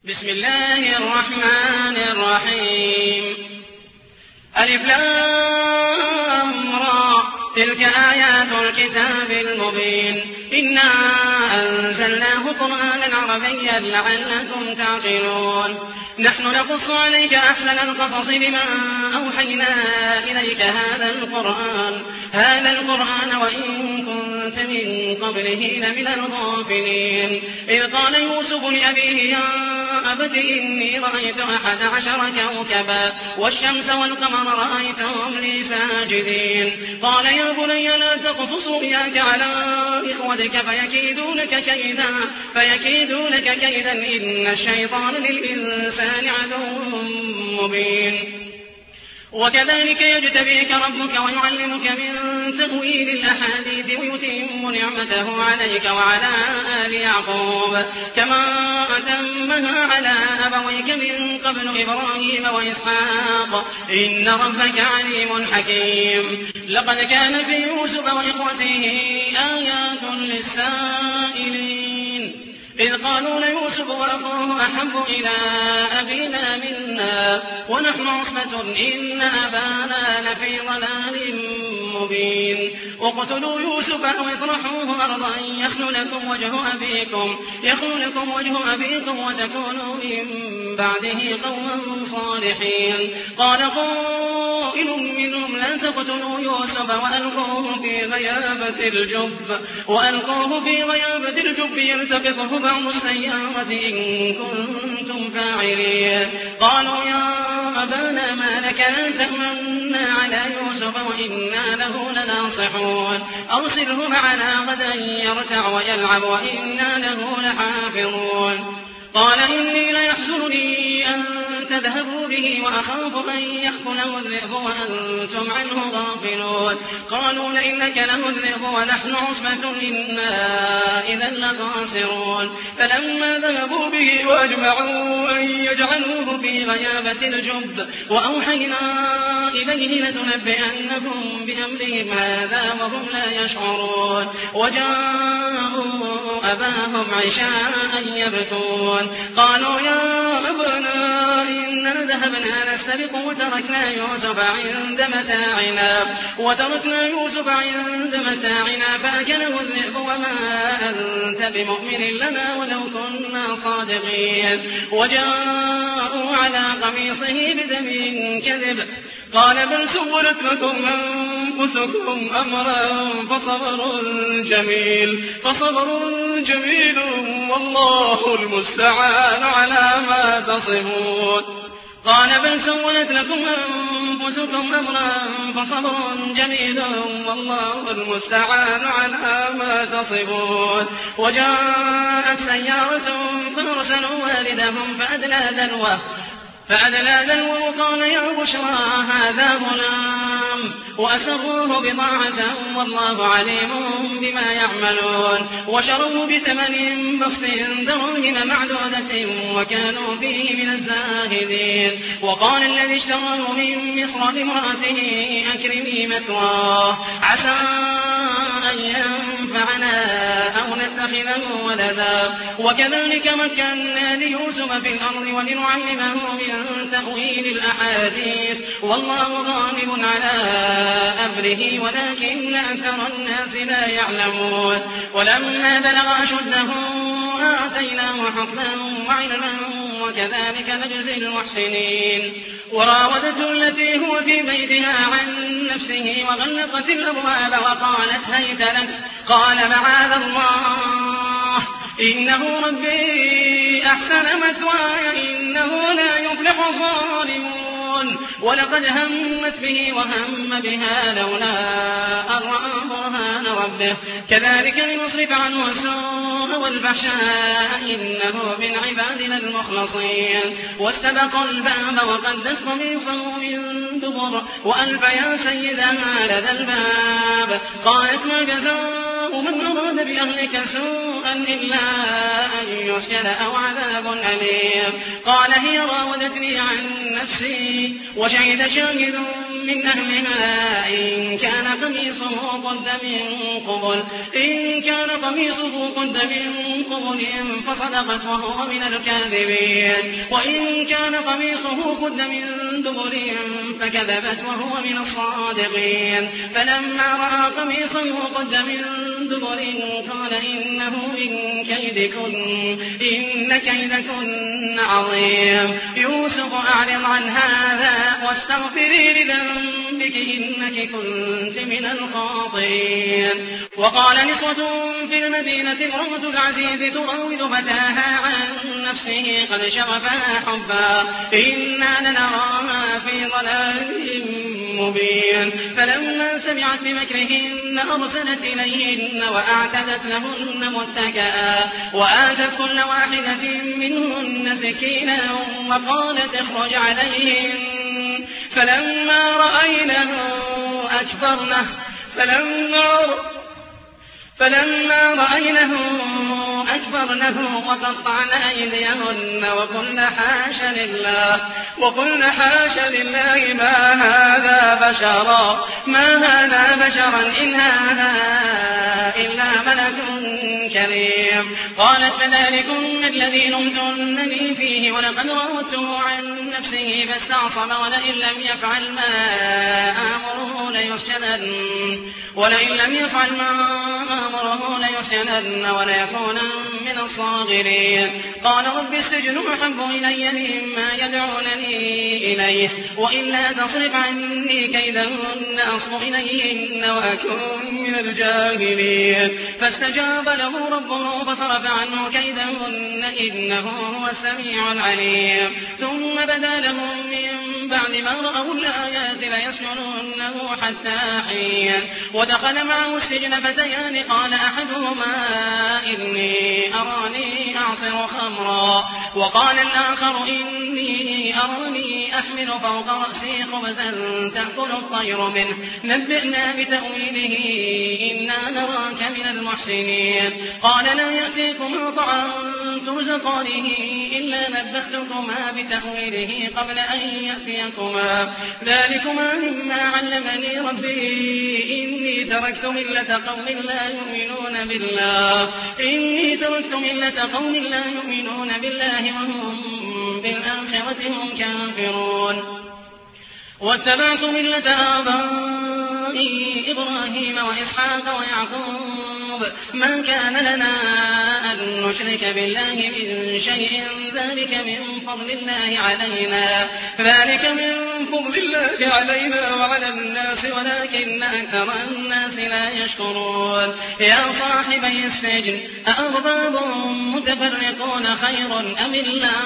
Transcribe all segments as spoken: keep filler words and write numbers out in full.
بسم الله الرحمن الرحيم ألف لام را تلك آيات الكتاب المبين إنا أنزلناه قرآنا عربيا لعلكم تعقلون نحن نقص عليك أحسن القصص بما أوحينا إليك هذا القرآن هذا القرآن وإن كنت من قبله لمن الغافلين إذ قال يوسف لأبيه يا أبت إني رأيت أحد عشر كوكبا والشمس والقمر رأيتهم لي ساجدين قال يا بني لا تقصص رؤياك على إخوتك فيكيدون لك كيدا فيكيدون لك كيدا إن الشيطان للإنسان عدو مبين وكذلك يجتبيك ربك ويعلمك من تأويل الأحاديث ويتم نعمته عليك وعلى آل يعقوب كما أتمها على أبويك من قبل إبراهيم وإسحاق إن ربك عليم حكيم لقد كان في يوسف وإخوته آيات للسائلين إذ قالوا ليوسف وأخوه أحب إلى أبينا منا ونحن عصبة إن أبانا لفي ضلال مبين اقتلوا يوسف أو اطرحوه أرضا يخل لكم وجه أبيكم يخل لكم وجه أبيكم وتكونوا من بعده قوما صالحين قال قائل منهم لا تقتلوا يوسف وألقوه في غيابة الجب وألقوه في غيابة الجب يلتقطه بعض السيارة إن كنتم فاعلين قالوا يا أبانا ما لك لا تأمنا على يوسف وإنا له لناصحون أرسله معنا غدا يرتع ويلعب وإنا له لحافظون قال إني ليحزنني أن تذهبوا به وأخاف أن يأكله الذئب وأنتم عنه غافلون قالوا لئنك له الذئب ونحن عصبة إنا إذا لخاسرون فلما ذهبوا به وأجمعوا أن يجعلوه في غيابة الجب وأوحينا إليه لتنبئنهم بأمرهم هذا وهم لا يشعرون وجاءوا أباهم عشاء يبكون قالوا يا أبانا إننا ذهبنا نستبق وتركنا يوسف عند متاعنا وتركنا يوسف عند متاعنا فأكله الذئب وما أنت بمؤمن لنا ولو كنا صادقين وجاءوا على قميصه بدم كذب قال بل سولت لكم أنفسكم أمرا فصبر جميل فصبر جميل والله المستعان على ما تصفون قال بل سولت لكم أنفسكم أمرا فصبر جميل والله المستعان على ما تصفون وجاءت سيارة فأرسلوا والدهم فأدلى دلوه فأدلى دلوه قال يا بشرى هذا غلام وأسروه بضاعة والله عليم بما يعملون وشروه بثمن بخس دراهم معدودة وكانوا فيه من الزاهدين وقال الذي اشتراه من مصر لامرأته أكرمي مثواه عسى أن ينفعنا أو نتخذه ولدا وكذلك مكنا ليوسف في الأرض ولنعلمه من تأويل الأحاديث والله غالب على أمره ولكن أكثر الناس لا يعلمون ولما بلغ أشده آتيناه حكما وعلما وكذلك نجزي المحسنين وراودته التي هو في بيتها عن نفسه وغلقت الأبواب وقالت هيت لك قال معاذ الله إنه ربي أحسن مثواي إنه لا يفلح الظالمون ولقد همت به وهم بها لولا أن رأى برهان ربه كذلك لنصرف عنه السوء والفحشاء إنه من عبادنا المخلصين واستبق الباب وقدت قميصه من دبر وألف يا سيدها لدى الباب قالت ما جزاء من أراد بأهلك سوءا طريقا إلا أن يسجن أو عذاب أليم. قال هي راودتني عن نفسي وشهد شاهد من أهلها إن كان قميصه قد من قبل إن كان قميصه قد من قبل فصدقت وهو من الكاذبين وإن كان قميصه قد من دبر فكذبت وهو من الصادقين. فلما رأى قميصه قد من دبر قال إنه من كيدكن إن كيدكن عظيم. يوسف أعرض عن هذا واستغفري لذنبك إنك كنت من الخاطئين. وقال نسوة في المدينة امرأة العزيز تراود فتاها عن نفسه قد شغفها حبا إنا لنراها في ضلال مبين. فلما سمعت بمكرهن أرسلت إليهن وأعتدت لهن متكئا وآتت كل واحدة منهن سكينا وقالت اخرج عليهن. فلما رأينه أكبرنه فلما فلما رأينه أكبرنه وقطعن أيديهن وقلن حاش لله وقلن حاش لله ما هذا بشرا ما هذا بشرا إن هذا إلا ملك كريم. قالت فذلكم الذي لمتنني فيه ولقد راودته عن نفسه فاستعصم ولئن لم يفعل ما آمره ليسجنن ولئن لم يفعل ما آمره ليسجنن وليكونن من الصاغرين. قال رب السجن أحب إلي مما يدعونني إليه وإلا تصرف عني كيدهن أصب إليهن وأكون من الجاهلين. فاستجاب له ربه فصرف عنه كيدهن إنه هو السميع العليم. ثم بدا لهم من بعد ما رأوا الآيات ليسجننه حتى حين. ودخل معه السجن فتيان قال أحدهما إني أراني أعصر خمرا وقال الآخر إني أراني أحمل فوق رأسي خبزا تأكل الطير منه نبئنا بتأويله إنا نراك من المحسنين. قال لا يأتيكما طعام ترزقانه إلا نبأتكما بتأويله قبل أن يأتيكما ذلكما مما علمني ربي إني تركت ملة قوم لا يؤمنون بالله إني تركت ملة قوم لا يؤمنون بالله وهم بالآخرة هم كافرون. واتبعت ملة آبائي إبراهيم وإسحاق ويعقوب ما كان لنا أن نشرك بالله من شيء ذلك من فضل الله علينا ذلك من فضل الله علينا وعلى الناس ولكن أكثر الناس لا يشكرون. يا صاحبي السجن أأرباب متفرقون خير أم الله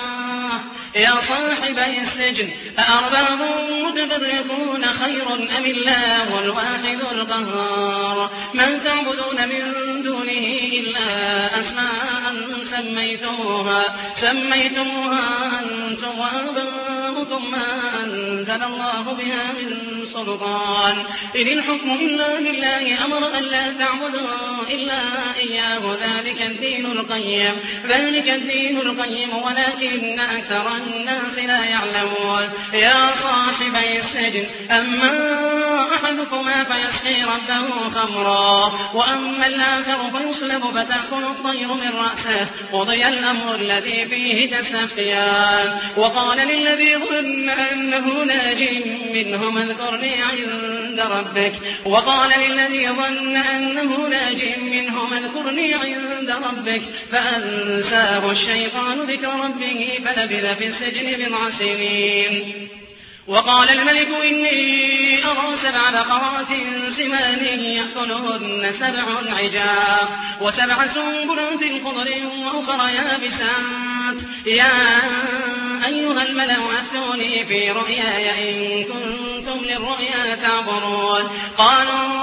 يا صاحبي السجن أأرباب متفرقون خير أم الله الواحد القهار. من تعبدون من دونه إلا أسماء سميتموها سميتموها أنتم وآباؤكم ما أنزل الله بها من سلطان إن الحكم إلا لله أمر أن لا تعبدوا إلا إياه ذلك الدين القيم ذلك الدين القيم ولكن أكثر الناس لا يعلمون. يا صاحبي السجن أما أحدكما فيسقي ربه خمرا وأما الآخر فيصلب فتأكل الطير من رأسه قضي الأمر الذي فيه تستفتيان. وقال للذي ظن أنه ناج منهم اذكرني عند ربك وقال للذي ظن أنه ناج منهم اذكرني عند ربك فأنساه الشيطان ذكر ربه فلبث في السجن بضع سنين. وقال الملك إني أرى سبع بقرات سمان يأكلهن سبع عجاف وسبع سنبلات خضر وأخرى يابسات يا أيها الملأ أفتوني في رؤياي إن كنتم للرؤيا تعبرون. قالوا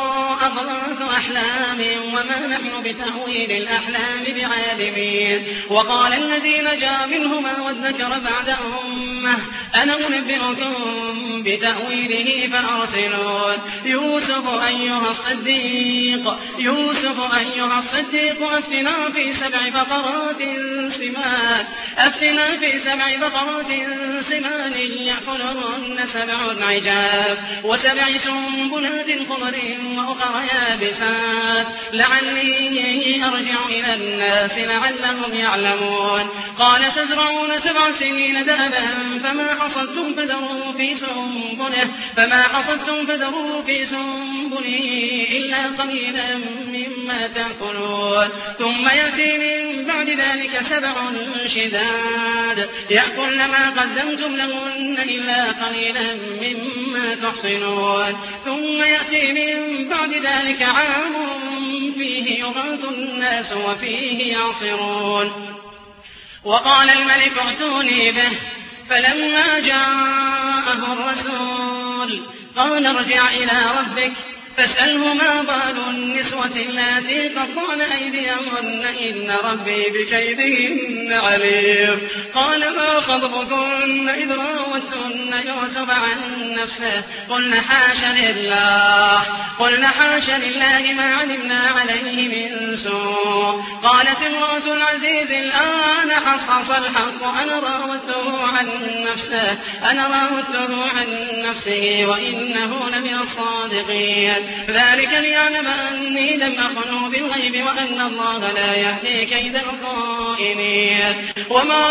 أضغاث أحلام وما نحن بتأويل الأحلام بعالمين. وقال الذي نجا منهما وادكر بعد أمة أنا أنبئكم بتأويله فأرسلون. يوسف أيها الصديق يوسف أيها الصديق أفتنا في سبع بقرات سمان أفتنا في سبع بقرات سمان يأكلهن سبع عجاف وسبع سنبلات خضر وأخرى يابسات لعلي أرجع إلى الناس لعلهم يعلمون. قال تزرعون سبع سنين دأبا فما حصدتم فذروا في سنبله فما حصدتم فذروا في سنبله إلا قليلا مما تأكلون. ثم يأتي من بعد ذلك سبع شداد يأكلن ما قدمتم لهن إلا قليلا مما تحصنون. ثم يأتي من بعد ذلك عام فيه يغاث الناس وفيه يعصرون. وقال الملك ائتوني به فلما جاءه الرسول قال ارجع إلى ربك فاسأله ما بال النسوة اللاتي قطعن أيديهن إن ربي بكيدهن عليم. قال ما خطبكن إذ راوتن يوسف عن نفسه قلن حاش لله قلن حاش لله ما علمنا عليه من سوء. قالت امرأة العزيز الآن حصحص الحق أنا راودته عن نفسه أنا راودته عن نفسه وإنه لمن الصادقين. ذلك ليعلم أني لم أخنه بالغيب وأن الله لا يهدي كيد الخائنين. وما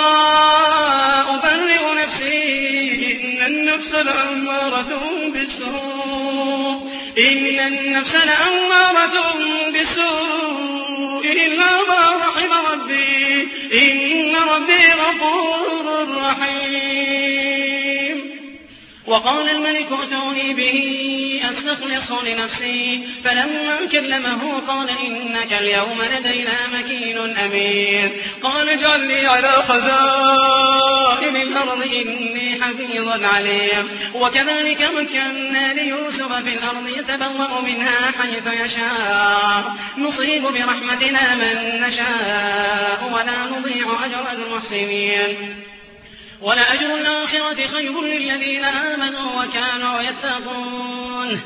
أبرئ نفسي إن النفس لأمارة بالسوء إن النفس لأمارة بالسوء إلا ما رحم ربي إن ربي غفور رحيم. وقال الملك ائتوني به أستخلصه لنفسي فلما كلمه قال إنك اليوم لدينا مكين أمين. قال اجعل لي على خزائن الأرض إني حفيظ عليم. وكذلك مكنا ليوسف في الأرض يتبوأ منها حيث يشاء نصيب برحمتنا من نشاء ولا نضيع أجر المحسنين. ولأجر الآخرة خير للذين آمنوا وكانوا يتقون.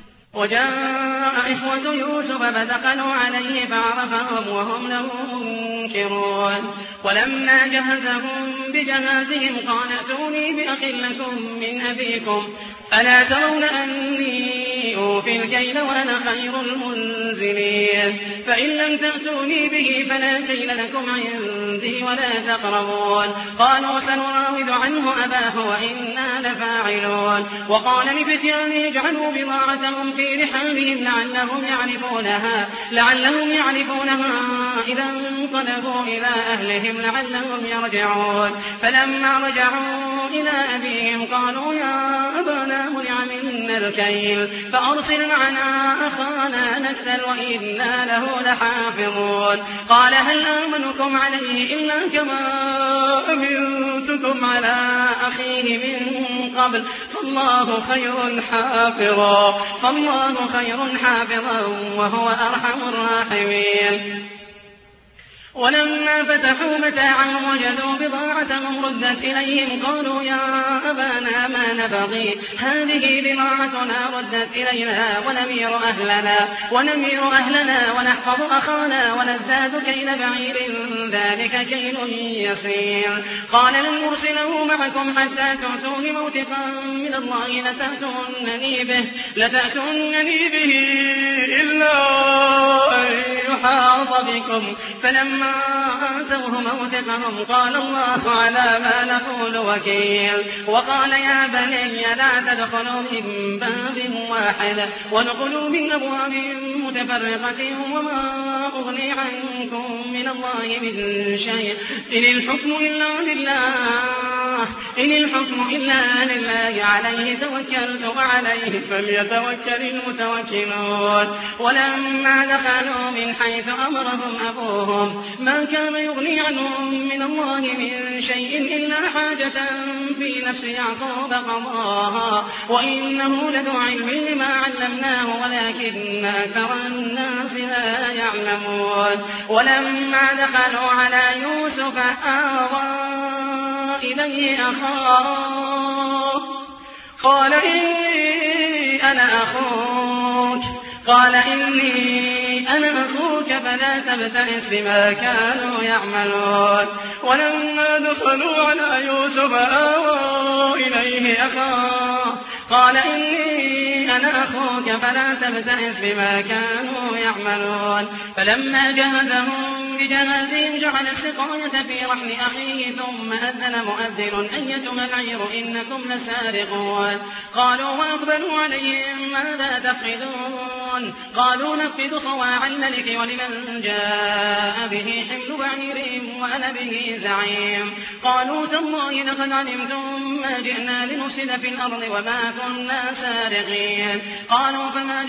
وجاء إخوة يوسف فدخلوا عليه فعرفهم وهم له منكرون. ولما جهزهم بجهازهم قال ائتوني بأخ لكم من أبيكم ألا ترون أني أوفي الكيل وأنا خير المنزلين. فإن لم تأتوني به فلا كيل لكم عندي ولا تقربون. قالوا سنراود عنه أباه وإنا لفاعلون. وقال لفتيانه اجعلوا بضاعتهم في رحالهم لعلهم يعرفونها لعلهم يعرفونها إذا انقلبوا إلى أهلهم لعلهم يرجعون. فلما رجعوا إلى أبيهم قالوا يا أبانا منع منا الكيل فأرسل معنا أخانا نكتل وإنا له لحافظون. قال هل آمنكم عليه إلا كما أمنتكم على أخيه من قبل فالله خير حافظا فالله خير حافظا وهو أرحم الراحمين. ولما فتحوا متاعهم وجدوا بضاعتهم ردت إليهم قالوا يا أبانا ما نبغي هذه بضاعتنا ردت إلينا ونمير أهلنا ونمير أهلنا ونحفظ أخانا ونزداد كيل بعير ذلك كيل يسير. قال لن أرسله معكم حتى تؤتون موثقا من الله لتأتونني به لتأتونني به إلا أن يحاط بكم. فلما آتوه موثقهم قال الله على ما نقول وكيل. وقال يا بني لا تدخلوا من باب واحد وادخلوا من أبواب متفرقة وما أغني عنكم من الله من شيء إن الحكم إلا لله إن الحكم إلا لله عليه توكلت وعليه فليتوكل المتوكلون ولما دخلوا من حيث أمرهم أبوهم ما كان يغني عنهم من الله من شيء إلا حاجة في نفس يعقوب قضاها وإنه لذو علم لما علمناه ولكن أكثر الناس لا يعلمون ولما دخلوا على يوسف آوى إليه أخاه قال إني أنا أخوك قال إني أنا أخوك فلا تبتئس بما كانوا يعملون ولما دخلوا على يوسف آوى إليه أخاه قال إني أنا أخوك فلا تبتئس بما كانوا يعملون فلما جهزهم بجهازهم جعل السقاية في رحل أخيه ثم أذن مؤذن أيتها العير إنكم لسارقون قالوا وأقبلوا عليهم ماذا تفقدون قالوا نفقد صواع الملك ولمن جاء به حمل بعير وأنا به زعيم قالوا تالله لقد علمتم ما جئنا لنفسد في الأرض وما كنا سارقين قالوا فما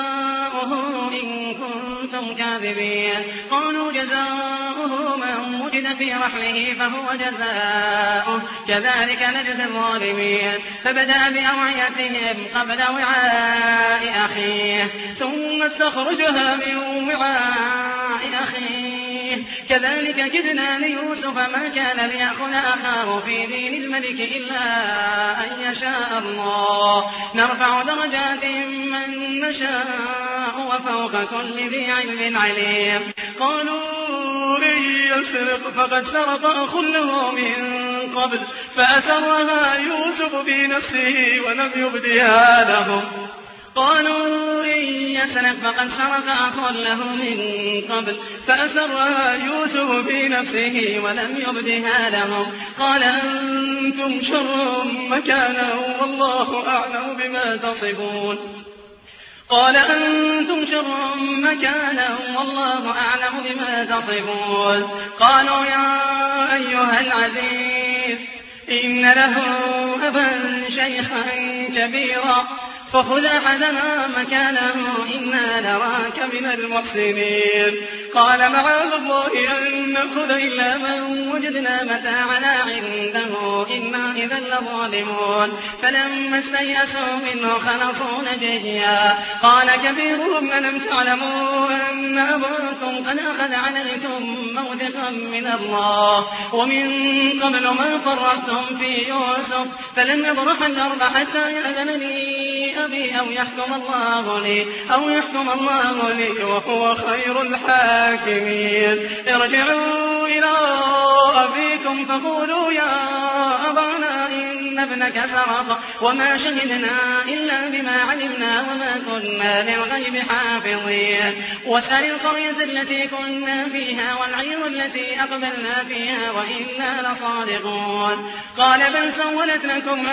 جزاؤه إن كنتم كاذبين قالوا جزاؤه من وجد في رحله فهو جزاؤه كذلك نجزي الظالمين فبدأ بأوعيتهم قبل وعاء أخيه ثم استخرجها من وعاء أخيه كذلك كدنا ليوسف ما كان ليأخذ أخاه في دين الملك إلا أن يشاء الله نرفع درجات من نشاء وفوق كل ذي علم عليم قالوا إن يسرق فقد سرق أخ له من قبل فأسرها يوسف بنفسه ولم يبدها لهم قالوا إن يسرق فقد سرق أخ له من قبل فأسرها يوسف بنفسه ولم يبدها لهم قال أنتم شر مكانا والله أعلم بما تصفون قال أنتم شر مكانا والله أعلم بما تصفون قالوا يا أيها العزيز إن له أبا شيخا كبيرا فخذ أحدنا مكانه إنا نراك من المحسنين قال معاذ الله أن نأخذ إلا من وجدنا متاعنا عنده إنا إذا لظالمون فلما استيأسوا منه خلصوا نجيا قال كبيرهم ألم تعلموا أن أباكم قد أخذ عليكم موثقا من الله ومن قبل ما فرطتم في يوسف فلن يبرح الأرض حتى يأذن لي أبي أو يحكم الله لي أو يحكم الله لي وهو خير الحاكمين ارجعوا إلى أبيكم فقولوا يا أبانا إن ابنك سرق وما شهدنا إلا بما علمنا وما كنا للغيب حافظين واسأل القرية التي كنا فيها والعير التي أقبلنا فيها وإنا لصادقون قال بل سولت لكم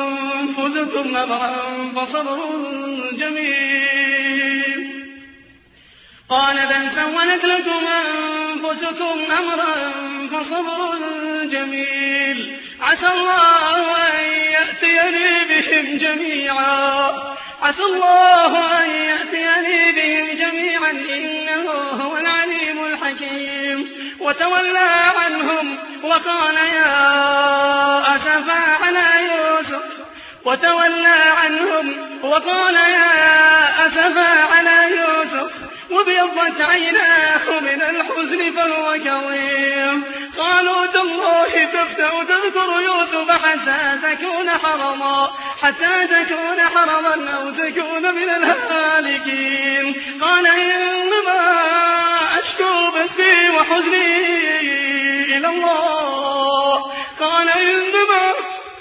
أنفسكم أمرا فصبر جميل قال بل سولت لكم أنفسكم أمرا فصبر جميل عسى الله أن يأتيني بهم جميعا عسى الله أن يأتيني بهم جميعا إنه هو العليم الحكيم وتولى عنهم وقال يا أسفا على يوسف وتولى عنهم وقال يا أسفا على يوسف وابيضت عيناه من الحزن فهو كظيم قالوا تالله تفتأ تذكر يوسف حتى تكون حرما حتى تكون حرما أو تكون من الهالكين قال إنما أشكو بثي وحزني إلى الله قال إنما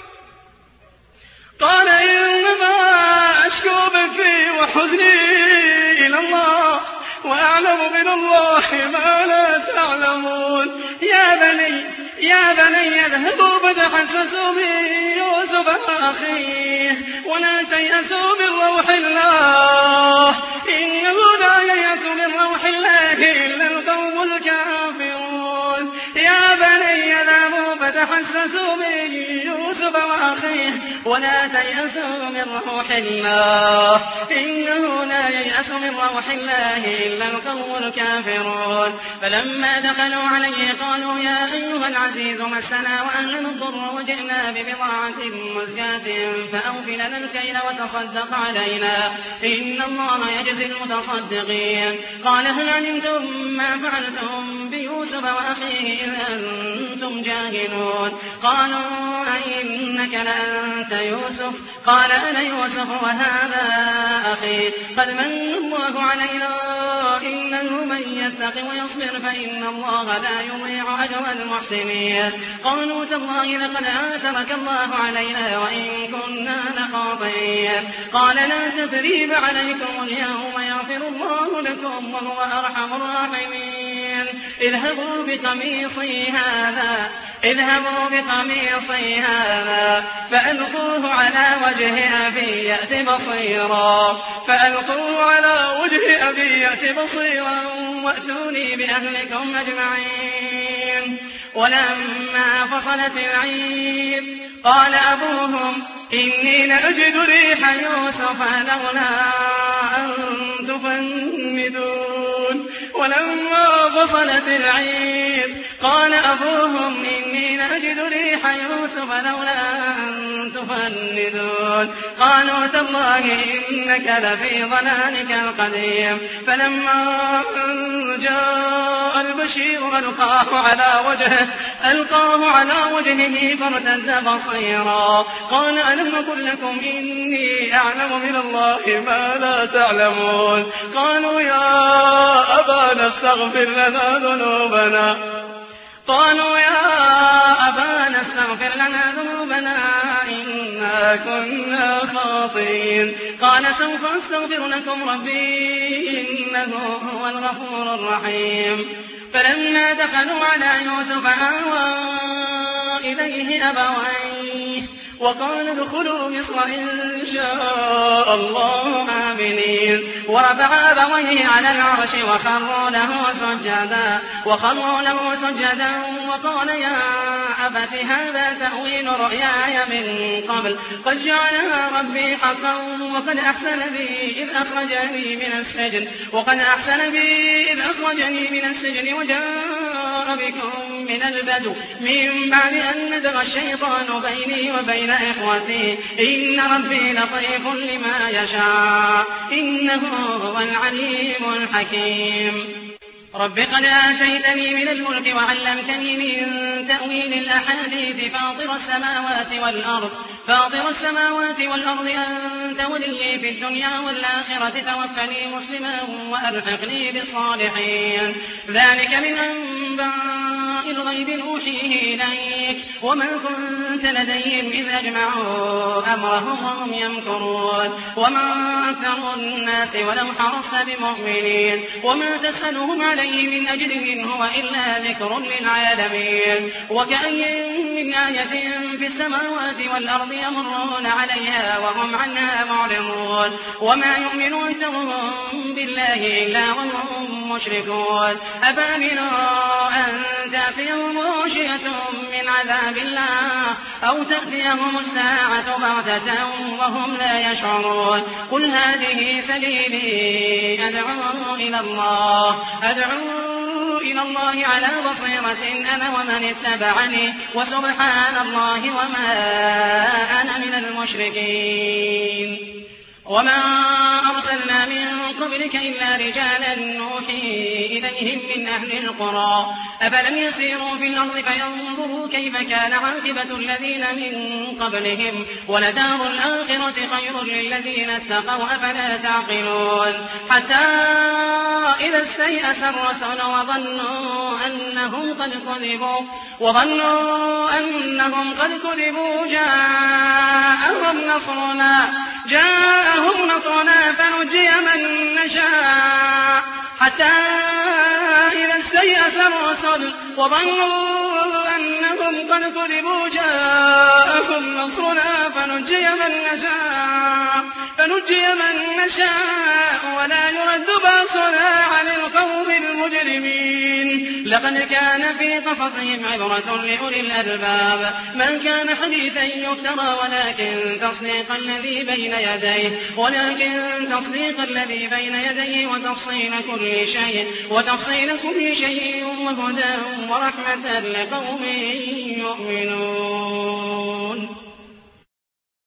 قال إنما أشكو بثي وحزني إلى الله وأعلم من الله ما لا تعلمون يا بني يا بني اذهبوا فتحسسوا من يوسف أخيه ولا تيأسوا من روح الله إنه لا ييأس من روح الله إلا القوم الكافرون يا بني اذهبوا فتحسسوا من يوسف وأخيه ولا تيأسوا من روح الله إنه لا ييأس من روح الله إلا القوم الكافرون. فلما دخلوا عليه قالوا يا أيها العزيز مسنا وأهلنا الضر وجئنا ببضاعة مزجاة فأوف لنا الكيل وتصدق علينا إن الله يجزي المتصدقين. قال هل علمتم ما فعلتم بيوسف وأخيه إذ أنتم جاهلون؟ قالوا أئنك لأنت يوسف؟ قال أنا يوسف وهذا أخي قد من الله علينا إنه من يتق ويصبر فإن الله لا يضيع أجر المحسنين. قالوا تالله لقد آثرك الله علينا وإن كنا لخاطئين. قال لا تثريب عليكم اليوم يغفر الله لكم وهو أرحم الراحمين. اذهبوا بقميصي هذا اذهبوا بقميصي هذا فألقوه على وجه أبي يأت بصيرا فألقوه على وجه أبي يأت بصيرا وأتوني بأهلكم أجمعين. ولما فصلت العير قال أبوهم إني لأجد ريح يوسف لولا أن تفندون. ولما فصلت العير قال أبوهم إني لأجد ريح يوسف لولا أن تفندون. قالوا تالله إنك لفي ضلالك القديم. فلما جاء البشير ألقاه على وجهه ألقاه على وجهه فارتد بصيرا قال ألم أقل لكم إني أعلم من الله ما لا تعلمون؟ قالوا يا أبانا استغفر لنا ذنوبنا قالوا يا أبانا استغفر لنا ذنوبنا إنا كنا خاطئين. قال سوف أستغفر لكم ربي إنه هو الغفور الرحيم. فلما دخلوا على يوسف آوى إليه أبويه وقال ادخلوا مصر إن شاء الله آمنين. ورفع أبويه على العرش وخروا له سجدا وخروا له سجدا وقال يا أبت هذا تأويل رؤياي من قبل قد جعلها ربي حقا وقد أحسن بي إذ أخرجني من السجن وقد أحسن بي إذ أخرجني من السجن وجاء بكم من البدو من بعد أن نزغ الشيطان بيني وبين إخوتي إن ربي لطيف لما يشاء إنه هو العليم الحكيم. رب قد آتيتني من الملك وعلمتني من تأويل الأحاديث فاطر السماوات والأرض فاطر السماوات والأرض أنت ولي في الدنيا والآخرة توفني مسلما وألحقني بالصالحين. ذلك من أنباء الغيب نوحيه إليك وما كنت لديهم إذ أجمعوا أمرهم وهم يمكرون. وما أكثر الناس ولو حرصت بمؤمنين وما تسألهم عليه من أجر إن هو إلا ذكر للعالمين. وكأي من آية في السماوات والأرض يمرون عليها وهم عنها معرضون وما يؤمن أكثرهم بالله إلا وهم مشركون. أفأمنوا أن تأتيهم غاشية من عذاب الله أو تأتيهم الساعة بغتة وهم لا يشعرون. قل هذه سبيلي أدعو إلى الله أدعو إلى الله على بصيرة أنا ومن اتبعني وسبحان الله وما أنا من المشركين. وما أرسلنا من قبلك إلا رجالا نوحي إليهم من أهل القرى أفلم يسيروا في الأرض فينظروا كيف كان عاقبة الذين من قبلهم ولدار الآخرة خير للذين اتقوا أفلا تعقلون. حتى إذا استيأس الرسل وظنوا أنهم قد كذبوا وظنوا أنهم قد كذبوا جاءهم نصرنا جاءهم نصرنا فنجي من نشاء حتى إذا استيأس الرسل وظنوا أنهم قد كذبوا جاءهم نصرنا فنجي من نشاء فنجي من نشاء ولا يرد بأسنا عن القوم المجرمين. لقد كان في قصصهم عبرة لأولي الألباب من كان حديثا يفترى ولكن تصديق الذي بين يديه ولكن تصديق الذي بين يديه وتفصيل كل شيء وتفصيل كل شيء وهدى ورحمة لقوم يؤمنون.